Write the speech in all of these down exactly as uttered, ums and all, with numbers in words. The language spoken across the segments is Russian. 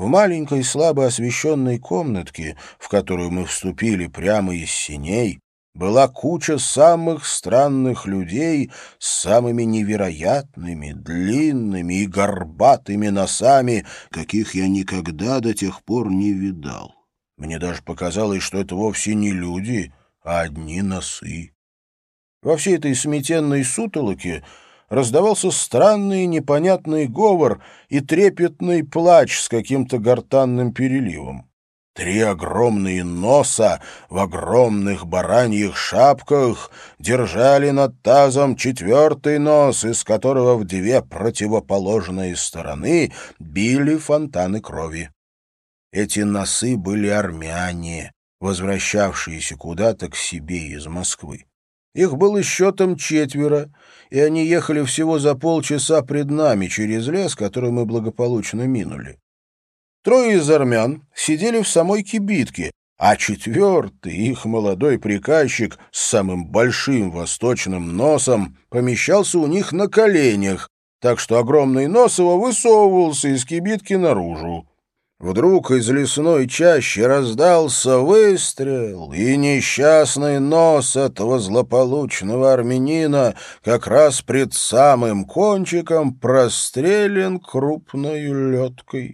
В маленькой слабо освещенной комнатке, в которую мы вступили прямо из сеней, была куча самых странных людей с самыми невероятными, длинными и горбатыми носами, каких я никогда до тех пор не видал. Мне даже показалось, что это вовсе не люди, а одни носы. Во всей этой сметенной сутолоке раздавался странный непонятный говор и трепетный плач с каким-то гортанным переливом. Три огромные носа в огромных бараньих шапках держали над тазом четвертый нос, из которого в две противоположные стороны били фонтаны крови. Эти носы были армяне, возвращавшиеся куда-то к себе из Москвы. Их было счетом четверо, и они ехали всего за полчаса пред нами через лес, который мы благополучно минули. Трое из армян сидели в самой кибитке, а четвертый, их молодой приказчик с самым большим восточным носом, помещался у них на коленях, так что огромный нос его высовывался из кибитки наружу. Вдруг из лесной чащи раздался выстрел, и несчастный нос этого злополучного армянина как раз пред самым кончиком прострелен крупной леткой.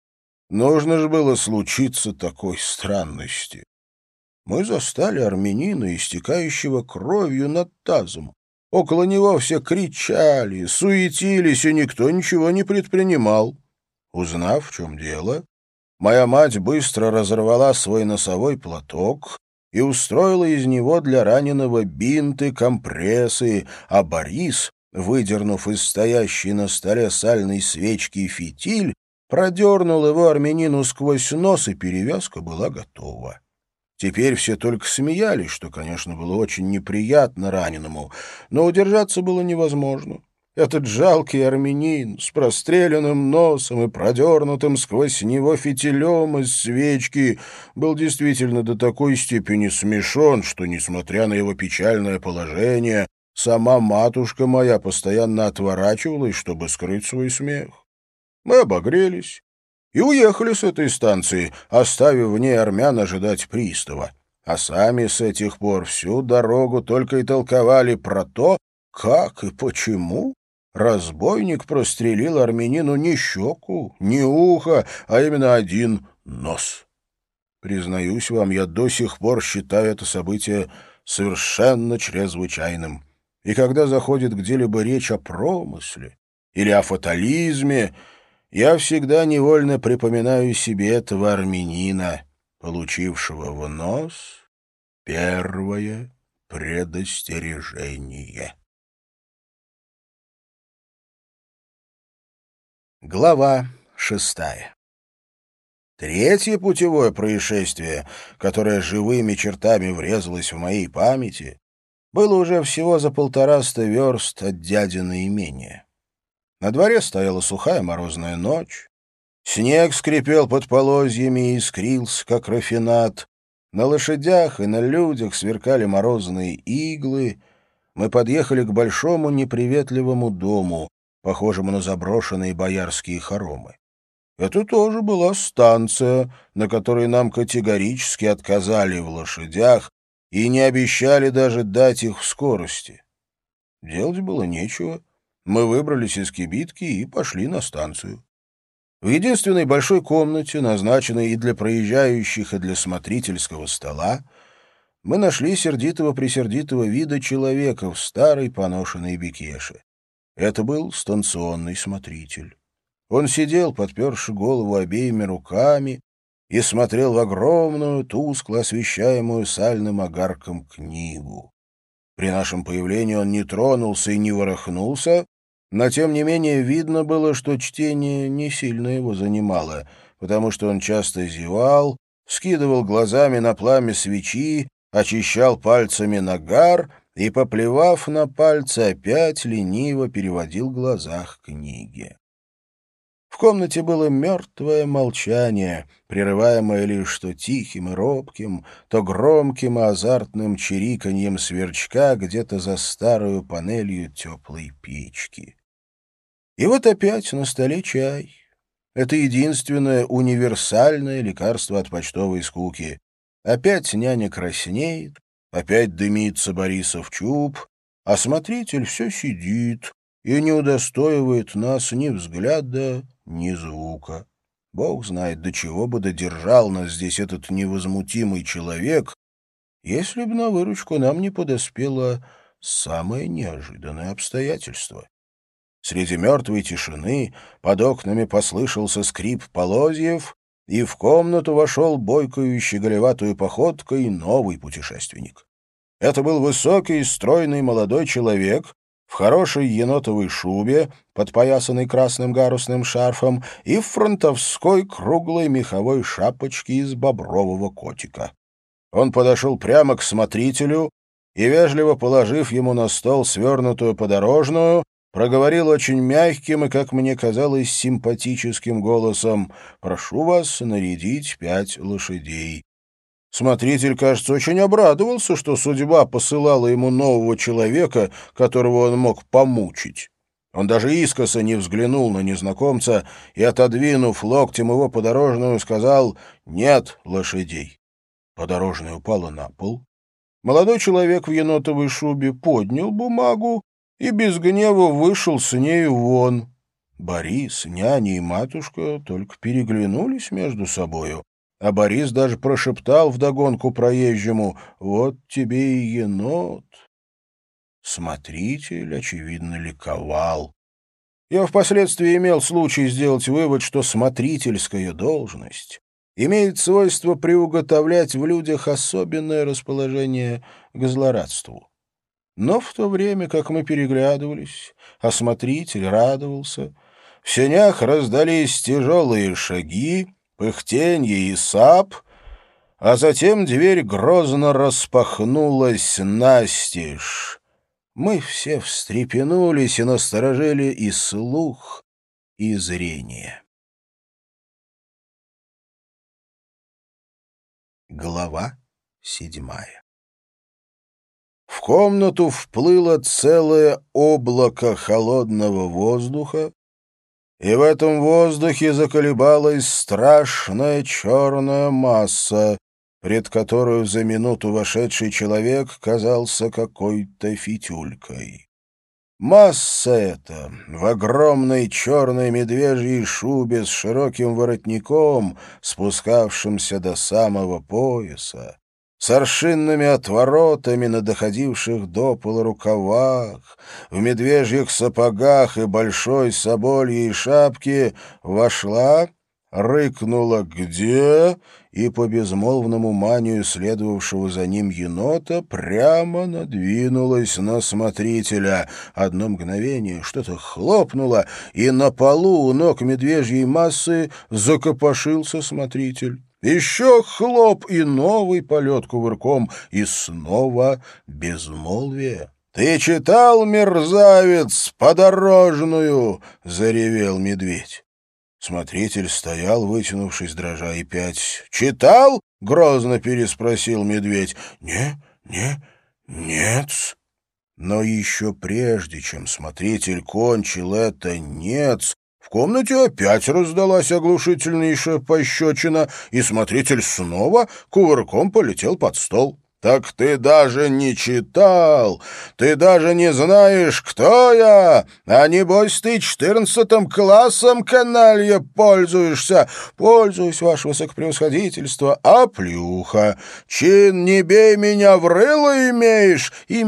Нужно же было случиться такой странности. Мы застали армянина, истекающего кровью над тазом. Около него все кричали, суетились, и никто ничего не предпринимал. Узнав, в чем дело, моя мать быстро разорвала свой носовой платок и устроила из него для раненого бинты, компрессы, а Борис, выдернув из стоящей на столе сальной свечки фитиль, продернул его армянину сквозь нос, и перевязка была готова. Теперь все только смеялись, что, конечно, было очень неприятно раненому, но удержаться было невозможно. Этот жалкий армянин с простреленным носом и продернутым сквозь него фитилем из свечки был действительно до такой степени смешон, что, несмотря на его печальное положение, сама матушка моя постоянно отворачивалась, чтобы скрыть свой смех. Мы обогрелись и уехали с этой станции, оставив в ней армян ожидать пристава. А сами с этих пор всю дорогу только и толковали про то, как и почему разбойник прострелил армянину не щеку, не ухо, а именно один нос. Признаюсь вам, я до сих пор считаю это событие совершенно чрезвычайным. И когда заходит где-либо речь о промысле или о фатализме, я всегда невольно припоминаю себе этого армянина, получившего в нос первое предостережение. Глава шестая. Третье путевое происшествие, которое живыми чертами врезалось в моей памяти, было уже всего за полтораста верст от дядино имения. На дворе стояла сухая морозная ночь. Снег скрипел под полозьями и искрился, как рафинат. На лошадях и на людях сверкали морозные иглы. Мы подъехали к большому неприветливому дому, похожему на заброшенные боярские хоромы. Это тоже была станция, на которой нам категорически отказали в лошадях и не обещали даже дать их в скорости. Делать было нечего. Мы выбрались из кибитки и пошли на станцию. В единственной большой комнате, назначенной и для проезжающих, и для смотрительского стола, мы нашли сердитого-пресердитого вида человека в старой поношенной бекеше. Это был станционный смотритель. Он сидел, подперши голову обеими руками, и смотрел в огромную, тускло освещаемую сальным огарком книгу. При нашем появлении он не тронулся и не ворохнулся, но, тем не менее, видно было, что чтение не сильно его занимало, потому что он часто зевал, вскидывал глазами на пламя свечи, очищал пальцами нагар и, поплевав на пальцы, опять лениво переводил глаза к книге. В комнате было мертвое молчание, прерываемое лишь то тихим и робким, то громким и азартным чириканьем сверчка где-то за старую панелью теплой печки. И вот опять на столе чай. Это единственное универсальное лекарство от почтовой скуки. Опять няня краснеет, опять дымится Борисов чуб, а смотритель все сидит и не удостоивает нас ни взгляда, ни звука. Бог знает, до чего бы додержал нас здесь этот невозмутимый человек, если бы на выручку нам не подоспело самое неожиданное обстоятельство. Среди мертвой тишины под окнами послышался скрип полозьев, и в комнату вошел бойкою и щеголеватую походкой новый путешественник. Это был высокий, стройный молодой человек в хорошей енотовой шубе, подпоясанной красным гарусным шарфом, и в фронтовской круглой меховой шапочке из бобрового котика. Он подошел прямо к смотрителю и, вежливо положив ему на стол свернутую подорожную, проговорил очень мягким и, как мне казалось, симпатическим голосом: «Прошу вас нарядить пять лошадей». Смотритель, кажется, очень обрадовался, что судьба посылала ему нового человека, которого он мог помучить. Он даже искоса не взглянул на незнакомца и, отодвинув локтем его подорожную, сказал: «Нет лошадей». Подорожная упала на пол. Молодой человек в енотовой шубе поднял бумагу и без гнева вышел с нею вон. Борис, няня и матушка только переглянулись между собою, а Борис даже прошептал вдогонку проезжему: «Вот тебе и енот». Смотритель, очевидно, ликовал. Я впоследствии имел случай сделать вывод, что смотрительская должность имеет свойство приуготовлять в людях особенное расположение к злорадству. Но в то время, как мы переглядывались, а смотритель радовался, в сенях раздались тяжелые шаги, пыхтенье и сап, а затем дверь грозно распахнулась настежь. Мы все встрепенулись и насторожили и слух, и зрение. Глава седьмая. В комнату вплыло целое облако холодного воздуха, и в этом воздухе заколебалась страшная черная масса, пред которую за минуту вошедший человек казался какой-то фитюлькой. Масса эта в огромной черной медвежьей шубе с широким воротником, спускавшимся до самого пояса, с аршинными отворотами на доходивших до пола рукавах, в медвежьих сапогах и большой собольей шапке вошла, рыкнула «Где?» и по безмолвному манию следовавшего за ним енота прямо надвинулась на смотрителя. Одно мгновение что-то хлопнуло, и на полу у ног медвежьей массы закопошился смотритель. Еще хлоп и новый полет кувырком, и снова безмолвие. «Ты читал, мерзавец, подорожную?» — заревел медведь. Смотритель стоял, вытянувшись, дрожа, и пять. «Читал?» — грозно переспросил медведь. «Не, не, нет». Но еще прежде, чем смотритель кончил это «нет», в комнате опять раздалась оглушительнейшая пощечина, и смотритель снова кувырком полетел под стол. «Так ты даже не читал, ты даже не знаешь, кто я, а небось ты четырнадцатым классом, каналья, пользуешься. Пользуюсь, ваше высокопревосходительство, а плюха. Чин не бей меня в рыло имеешь?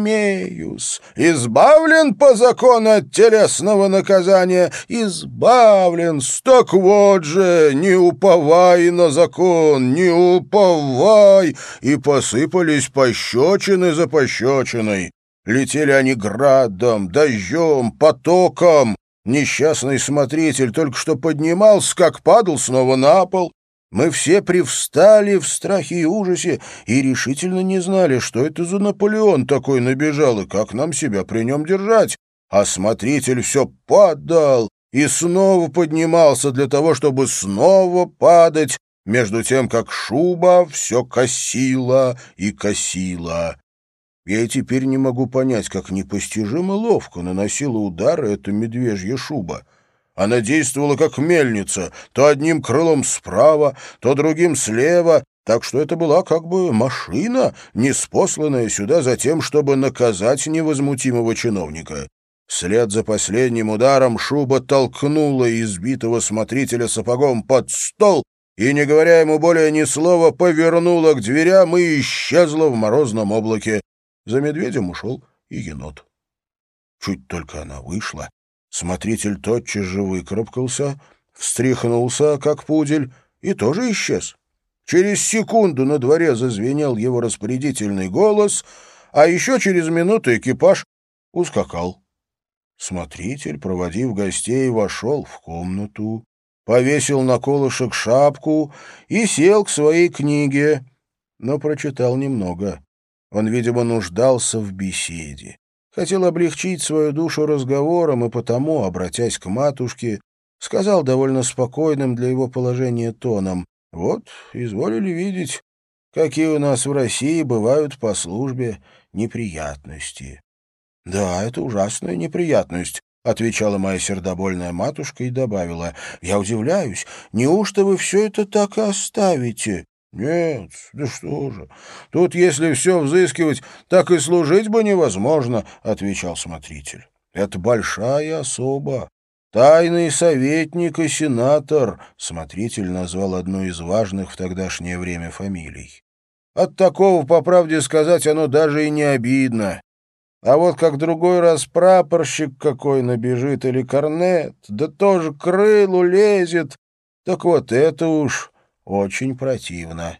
Имеюсь. Избавлен по закону от телесного наказания? Избавлен. Так вот же, не уповай на закон, не уповай». И посыпались пощечины за пощечиной. Летели они градом, дождем, потоком. Несчастный смотритель только что поднимался, как падал снова на пол. Мы все привстали в страхе и ужасе и решительно не знали, что это за Наполеон такой набежал и как нам себя при нем держать. А смотритель все падал и снова поднимался для того, чтобы снова падать, между тем, как шуба все косила и косила. Я и теперь не могу понять, как непостижимо ловко наносила удары эта медвежья шуба. Она действовала как мельница, то одним крылом справа, то другим слева, так что это была как бы машина, неспосланная сюда за тем, чтобы наказать невозмутимого чиновника. Вслед за последним ударом шуба толкнула избитого смотрителя сапогом под стол и, не говоря ему более ни слова, повернула к дверям и исчезла в морозном облаке. За медведем ушел и енот. Чуть только она вышла, смотритель тотчас же выкарабкался, встряхнулся, как пудель, и тоже исчез. Через секунду на дворе зазвенел его распорядительный голос, а еще через минуту экипаж ускакал. Смотритель, проводив гостей, вошел в комнату, повесил на колышек шапку и сел к своей книге, но прочитал немного. Он, видимо, нуждался в беседе. Хотел облегчить свою душу разговором и потому, обратясь к матушке, сказал довольно спокойным для его положения тоном: «Вот, изволили видеть, какие у нас в России бывают по службе неприятности». «Да, это ужасная неприятность», — отвечала моя сердобольная матушка и добавила: «Я удивляюсь, неужто вы все это так и оставите?» «Нет, да что же, тут, если все взыскивать, так и служить бы невозможно», — отвечал смотритель. «Это большая особа, тайный советник и сенатор», — смотритель назвал одну из важных в тогдашнее время фамилий. «От такого, по правде сказать, оно даже и не обидно. А вот как другой раз прапорщик какой набежит или корнет, да тоже к крылу лезет, так вот это уж очень противно».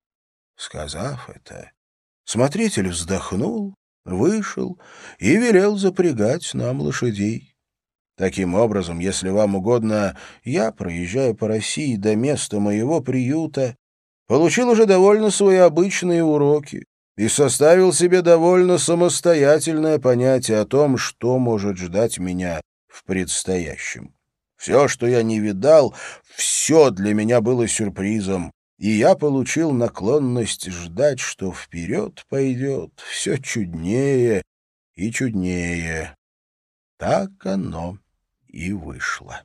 Сказав это, смотритель вздохнул, вышел и велел запрягать нам лошадей. Таким образом, если вам угодно, я, проезжая по России до места моего приюта, получил уже довольно свои обычные уроки и составил себе довольно самостоятельное понятие о том, что может ждать меня в предстоящем. Все, что я не видал, все для меня было сюрпризом, и я получил наклонность ждать, что вперед пойдет все чуднее и чуднее. Так оно и вышло.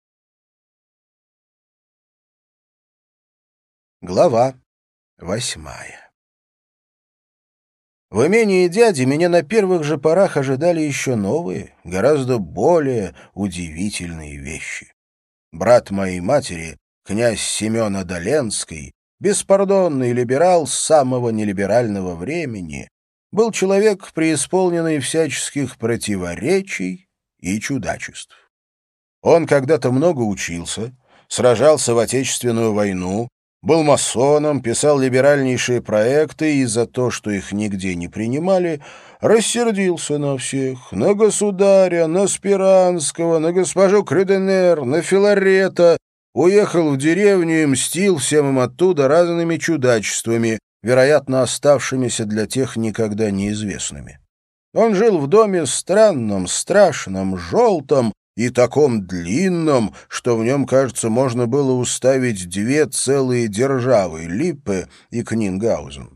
Глава восьмая. В имении дяди меня на первых же порах ожидали еще новые, гораздо более удивительные вещи. Брат моей матери, князь Семен Одоленский, беспардонный либерал с самого нелиберального времени, был человек, преисполненный всяческих противоречий и чудачеств. Он когда-то много учился, сражался в Отечественную войну, был масоном, писал либеральнейшие проекты и за то, что их нигде не принимали, рассердился на всех: на государя, на Спиранского, на госпожу Крюденер, на Филарета, уехал в деревню и мстил всем им оттуда разными чудачествами, вероятно, оставшимися для тех никогда неизвестными. Он жил в доме странном, страшном, желтом и таком длинном, что в нем, кажется, можно было уставить две целые державы — Липпе и Кнингаузен.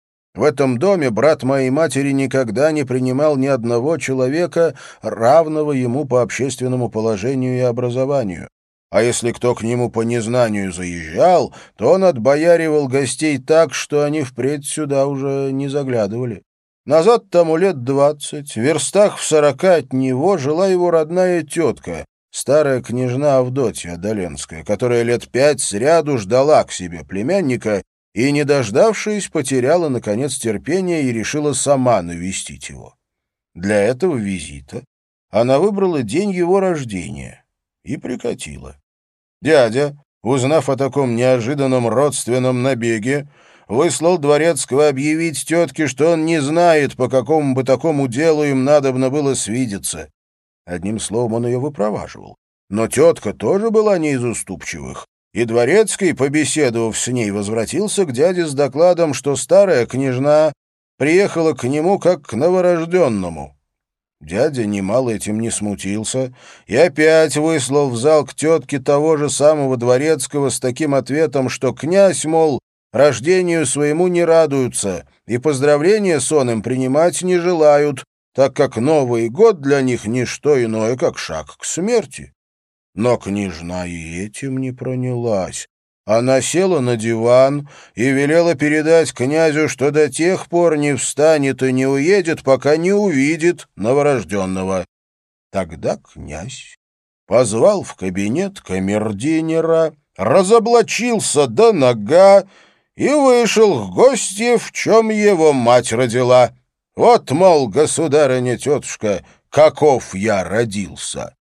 В этом доме брат моей матери никогда не принимал ни одного человека, равного ему по общественному положению и образованию. А если кто к нему по незнанию заезжал, то он отбояривал гостей так, что они впредь сюда уже не заглядывали. Назад тому лет двадцать, в верстах в сорока от него жила его родная тетка, старая княжна Авдотья Доленская, которая лет пять сряду ждала к себе племянника и, не дождавшись, потеряла, наконец, терпение и решила сама навестить его. Для этого визита она выбрала день его рождения и прикатила. Дядя, узнав о таком неожиданном родственном набеге, выслал дворецкого объявить тетке, что он не знает, по какому бы такому делу им надобно было свидеться. Одним словом, он ее выпроваживал. Но тетка тоже была не из уступчивых, и дворецкий, побеседовав с ней, возвратился к дяде с докладом, что старая княжна приехала к нему как к новорожденному. Дядя немало этим не смутился и опять выслал в зал к тетке того же самого дворецкого с таким ответом, что князь, мол, рождению своему не радуются и поздравления с он им принимать не желают, так как Новый год для них не что иное, как шаг к смерти. Но княжна и этим не пронялась. Она села на диван и велела передать князю, что до тех пор не встанет и не уедет, пока не увидит новорожденного. Тогда князь позвал в кабинет камердинера, разоблачился до нога и вышел к гостье, в чем его мать родила. Вот, мол, государыня-тетушка, каков я родился.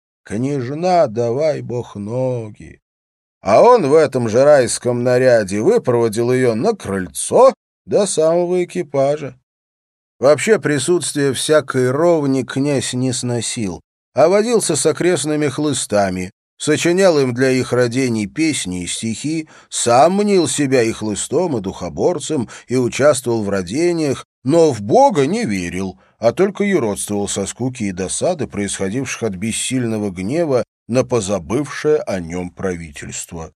Княжна, давай бог ноги. А он в этом же райском наряде выпроводил ее на крыльцо до самого экипажа. Вообще присутствие всякой ровни князь не сносил, а водился с окрестными хлыстами, сочинял им для их родений песни и стихи, сам мнил себя и хлыстом, и духоборцем, и участвовал в родениях, но в Бога не верил, а только юродствовал со скуки и досады, происходивших от бессильного гнева на позабывшее о нем правительство.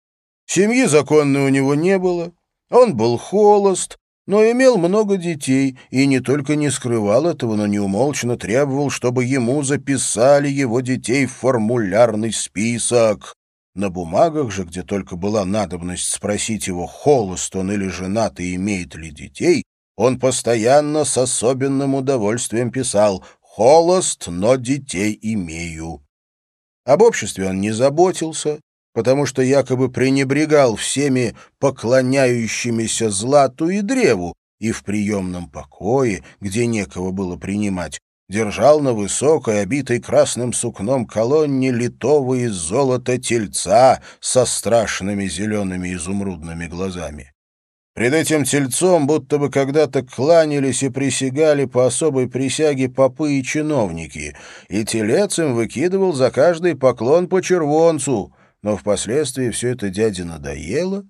Семьи законной у него не было, он был холост, но имел много детей и не только не скрывал этого, но неумолчно требовал, чтобы ему записали его детей в формулярный список. На бумагах же, где только была надобность спросить его, холост он или женат и имеет ли детей, он постоянно с особенным удовольствием писал «холост, но детей имею». Об обществе он не заботился, потому что якобы пренебрегал всеми поклоняющимися злату и древу, и в приемном покое, где некого было принимать, держал на высокой, обитой красным сукном колонне литого из золота тельца со страшными зелеными изумрудными глазами. Пред этим тельцом будто бы когда-то кланялись и присягали по особой присяге попы и чиновники, и телец им выкидывал за каждый поклон по червонцу, но впоследствии все это дяде надоело,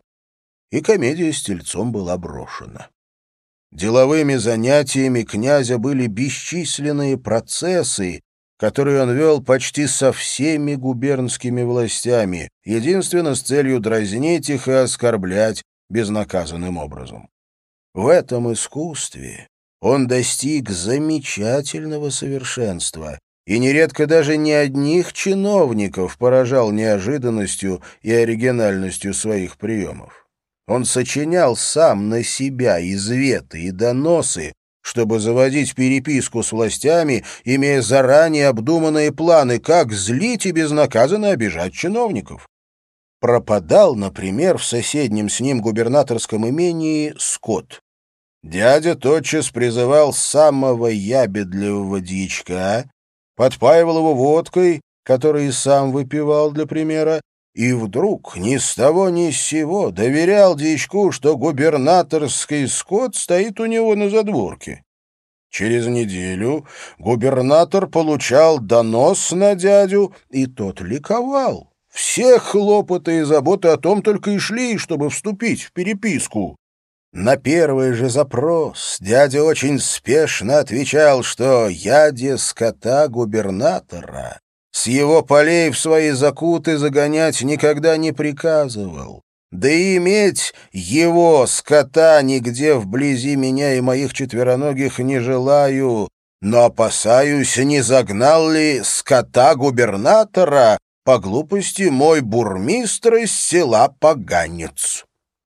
и комедия с тельцом была брошена. Деловыми занятиями князя были бесчисленные процессы, которые он вел почти со всеми губернскими властями, единственно с целью дразнить их и оскорблять безнаказанным образом. В этом искусстве он достиг замечательного совершенства и нередко даже не одних чиновников поражал неожиданностью и оригинальностью своих приемов. Он сочинял сам на себя изветы и доносы, чтобы заводить переписку с властями, имея заранее обдуманные планы, как злить и безнаказанно обижать чиновников. Пропадал, например, в соседнем с ним губернаторском имении скот. Дядя тотчас призывал самого ябедливого дьячка, подпаивал его водкой, который и сам выпивал для примера, и вдруг ни с того ни с сего доверял дьячку, что губернаторский скот стоит у него на задворке. Через неделю губернатор получал донос на дядю, и тот ликовал. Все хлопоты и заботы о том только и шли, чтобы вступить в переписку. На первый же запрос дядя очень спешно отвечал, что яде скота губернатора с его полей в свои закуты загонять никогда не приказывал. Да и иметь его скота нигде вблизи меня и моих четвероногих не желаю, но опасаюсь, не загнал ли скота губернатора по глупости мой бурмистр из села Поганец.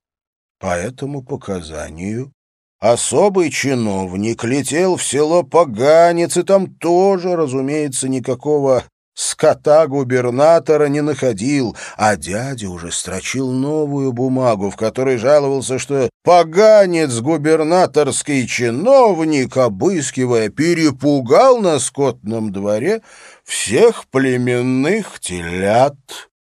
По этому показанию особый чиновник летел в село Поганец, и там тоже, разумеется, никакого скота губернатора не находил, а дядя уже строчил новую бумагу, в которой жаловался, что поганец губернаторский чиновник, обыскивая, перепугал на скотном дворе всех племенных телят.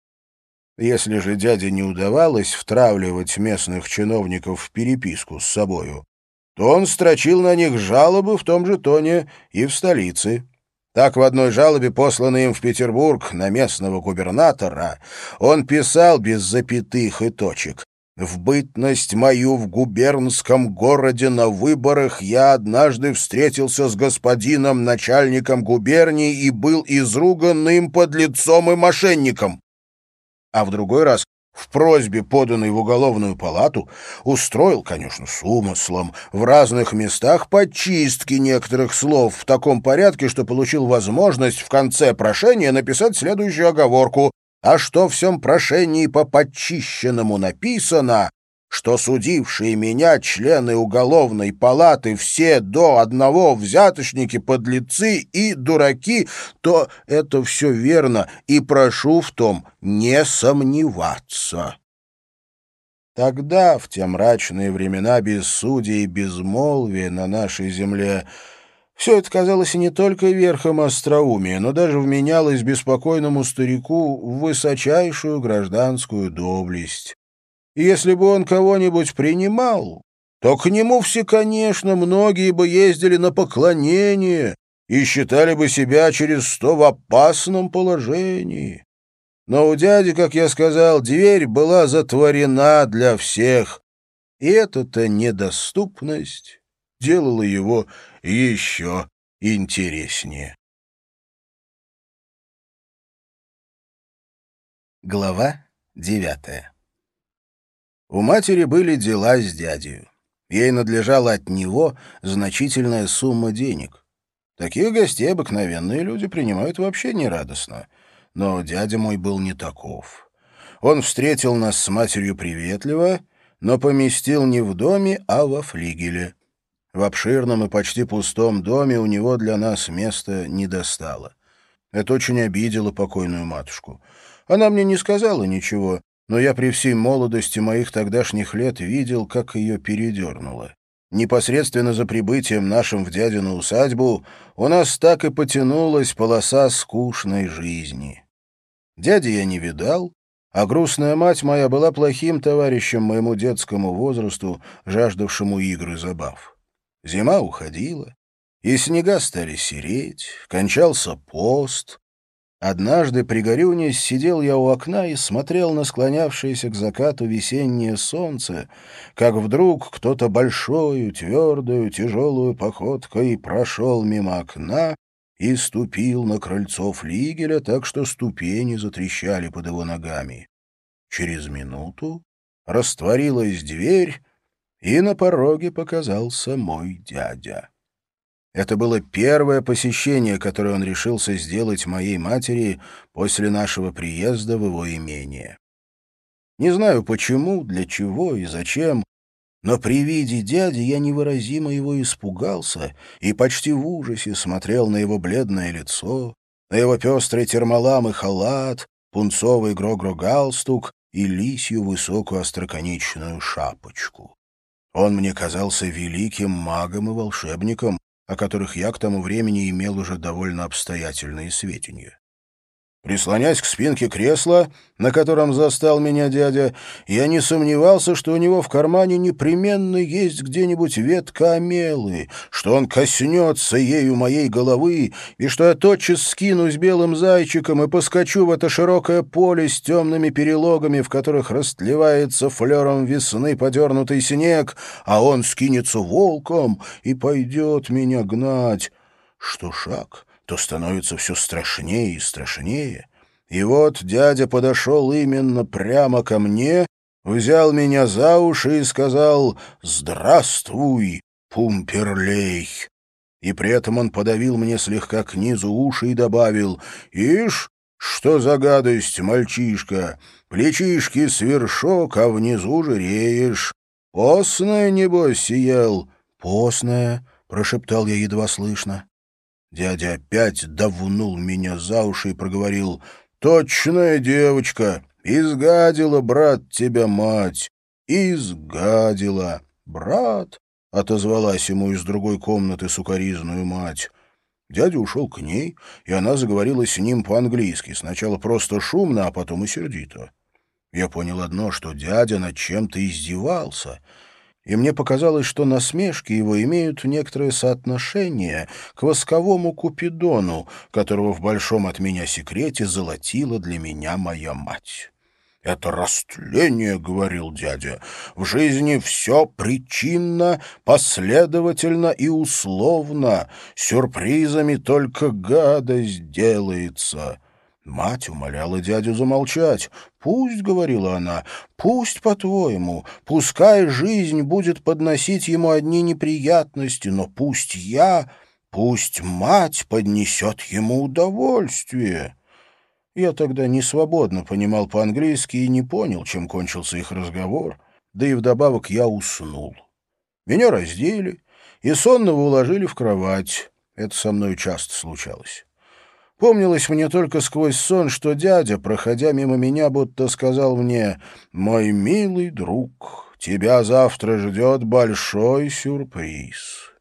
Если же дяде не удавалось втравливать местных чиновников в переписку с собою, то он строчил на них жалобы в том же тоне и в столице. Так в одной жалобе, посланной им в Петербург на местного губернатора, он писал без запятых и точек: «В бытность мою в губернском городе на выборах я однажды встретился с господином начальником губернии и был изруган им подлецом и мошенником». А в другой раз В просьбе, поданной в уголовную палату, устроил, конечно, с умыслом, в разных местах подчистки некоторых слов в таком порядке, что получил возможность в конце прошения написать следующую оговорку: «А что в всем прошении по подчищенному написано, что судившие меня члены уголовной палаты все до одного взяточники, подлецы и дураки, то это все верно, и прошу в том не сомневаться». Тогда, в те мрачные времена безсудия и безмолвия на нашей земле, все это казалось и не только верхом остроумия, но даже вменялось беспокойному старику в высочайшую гражданскую доблесть. И если бы он кого-нибудь принимал, то к нему все, конечно, многие бы ездили на поклонение и считали бы себя через сто в опасном положении. Но у дяди, как я сказал, дверь была затворена для всех, и эта-то недоступность делала его еще интереснее. Глава девятая. У матери были дела с дядей. Ей надлежала от него значительная сумма денег. Таких гостей обыкновенные люди принимают вообще нерадостно. Но дядя мой был не таков. Он встретил нас с матерью приветливо, но поместил не в доме, а во флигеле. В обширном и почти пустом доме у него для нас места не достало. Это очень обидело покойную матушку. Она мне не сказала ничего, но я при всей молодости моих тогдашних лет видел, как ее передернуло. Непосредственно за прибытием нашим в дядину усадьбу у нас так и потянулась полоса скучной жизни. Дяди я не видал, а грустная мать моя была плохим товарищем моему детскому возрасту, жаждавшему игр и забав. Зима уходила, и снега стали сереть, кончался пост. Однажды, пригорюнясь, сидел я у окна и смотрел на склонявшееся к закату весеннее солнце, как вдруг кто-то большою, твердую, тяжелую походкой прошел мимо окна и ступил на крыльцо флигеля, так что ступени затрещали под его ногами. Через минуту растворилась дверь, и на пороге показался мой дядя. Это было первое посещение, которое он решился сделать моей матери после нашего приезда в его имение. Не знаю почему, для чего и зачем, но при виде дяди я невыразимо его испугался и почти в ужасе смотрел на его бледное лицо, на его пестрый термалам и халат, пунцовый гро-гро-галстук и лисью высокую остроконечную шапочку. Он мне казался великим магом и волшебником, о которых я к тому времени имел уже довольно обстоятельные сведения. Прислонясь к спинке кресла, на котором застал меня дядя, я не сомневался, что у него в кармане непременно есть где-нибудь ветка омелы, что он коснется ею моей головы, и что я тотчас скинусь белым зайчиком и поскочу в это широкое поле с темными перелогами, в которых растлевается флером весны подернутый снег, а он скинется волком и пойдет меня гнать. Что шаг, то становится все страшнее и страшнее. И вот дядя подошел именно прямо ко мне, взял меня за уши и сказал «Здравствуй, Пумперлей!» И при этом он подавил мне слегка к низу уши и добавил «Ишь, что за гадость, мальчишка! Плечишки свершок, а внизу жиреешь. Постное, небось, съел?» «Постное», — прошептал я едва слышно. Дядя опять давнул меня за уши и проговорил «Точная девочка! Изгадила, брат, тебя мать! Изгадила!» «Брат!» — отозвалась ему из другой комнаты сукоризную мать. Дядя ушел к ней, и она заговорила с ним по-английски, сначала просто шумно, а потом и сердито. Я понял одно, что дядя над чем-то издевался, и мне показалось, что насмешки его имеют некоторое соотношение к восковому Купидону, которого в большом от меня секрете золотила для меня моя мать. «Это растление, — говорил дядя, — в жизни все причинно, последовательно и условно, сюрпризами только гадость делается». Мать умоляла дядю замолчать. «Пусть, — говорила она, — пусть, по-твоему, пускай жизнь будет подносить ему одни неприятности, но пусть я, пусть мать поднесет ему удовольствие». Я тогда не свободно понимал по-английски и не понял, чем кончился их разговор, да и вдобавок я уснул. Меня раздели и сонного уложили в кровать. Это со мной часто случалось. Помнилось мне только сквозь сон, что дядя, проходя мимо меня, будто сказал мне: «Мой милый друг, тебя завтра ждет большой сюрприз».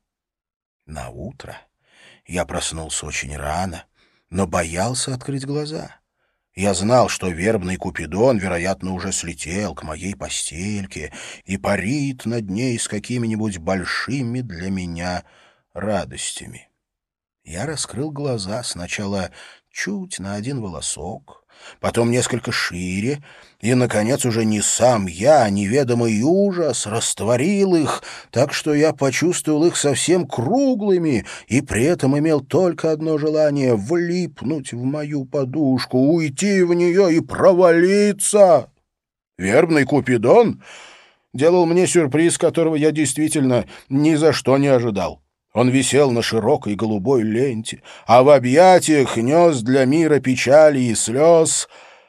Наутро я проснулся очень рано, но боялся открыть глаза. Я знал, что вербный Купидон, вероятно, уже слетел к моей постельке и парит над ней с какими-нибудь большими для меня радостями. Я раскрыл глаза сначала чуть на один волосок, потом несколько шире, и, наконец, уже не сам я, а неведомый ужас растворил их, так что я почувствовал их совсем круглыми и при этом имел только одно желание — влипнуть в мою подушку, уйти в нее и провалиться. Вербный Купидон делал мне сюрприз, которого я действительно ни за что не ожидал. Он висел на широкой голубой ленте, а в объятиях нес для мира печали и слез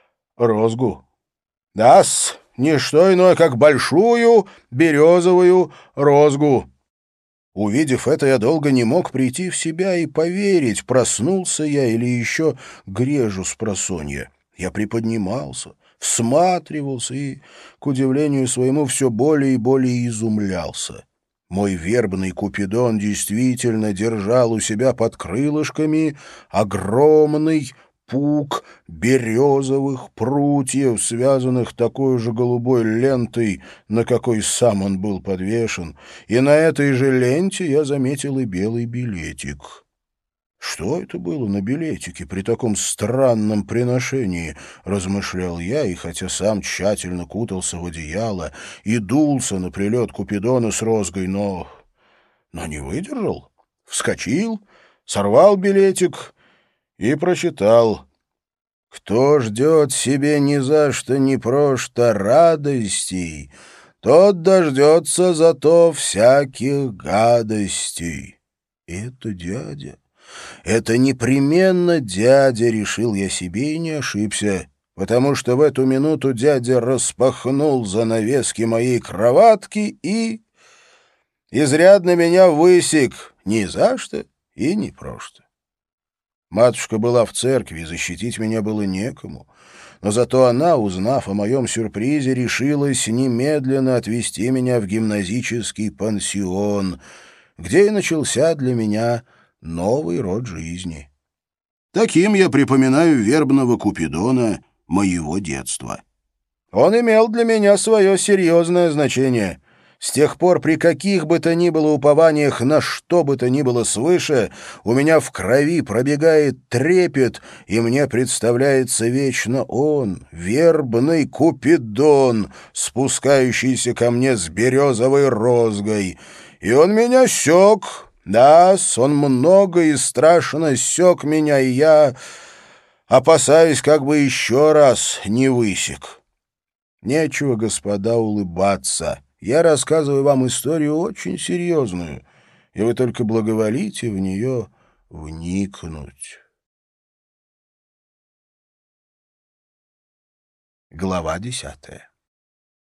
розгу. Да-с, не что иное, как большую березовую розгу. Увидев это, я долго не мог прийти в себя и поверить, проснулся я или еще грежу спросонья. Я приподнимался, всматривался и, к удивлению своему, все более и более изумлялся. Мой вербный Купидон действительно держал у себя под крылышками огромный пук березовых прутьев, связанных такой же голубой лентой, на какой сам он был подвешен, и на этой же ленте я заметил и белый билетик. Что это было на билетике при таком странном приношении, размышлял я, и хотя сам тщательно кутался в одеяло и дулся на прилет Купидона с розгой, но... но не выдержал, вскочил, сорвал билетик и прочитал: «Кто ждет себе ни за что ни прошто радостей, тот дождется зато всяких гадостей». Это дядя. Это непременно дядя, решил я себе и не ошибся, потому что в эту минуту дядя распахнул занавески моей кроватки и изрядно меня высек ни за что и ни прошто. Матушка была в церкви, защитить меня было некому, но зато она, узнав о моем сюрпризе, решилась немедленно отвезти меня в гимназический пансион, где и начался для меня новый род жизни. Таким я припоминаю вербного Купидона моего детства. Он имел для меня свое серьезное значение. С тех пор, при каких бы то ни было упованиях на что бы то ни было свыше, у меня в крови пробегает трепет, и мне представляется вечно он, вербный Купидон, спускающийся ко мне с березовой розгой. И он меня сёк. Да, он много и страшно сёк меня, и я опасаюсь, как бы еще раз не высек. Нечего, господа, улыбаться. Я рассказываю вам историю очень серьезную, и вы только благоволите в нее вникнуть. Глава десятая.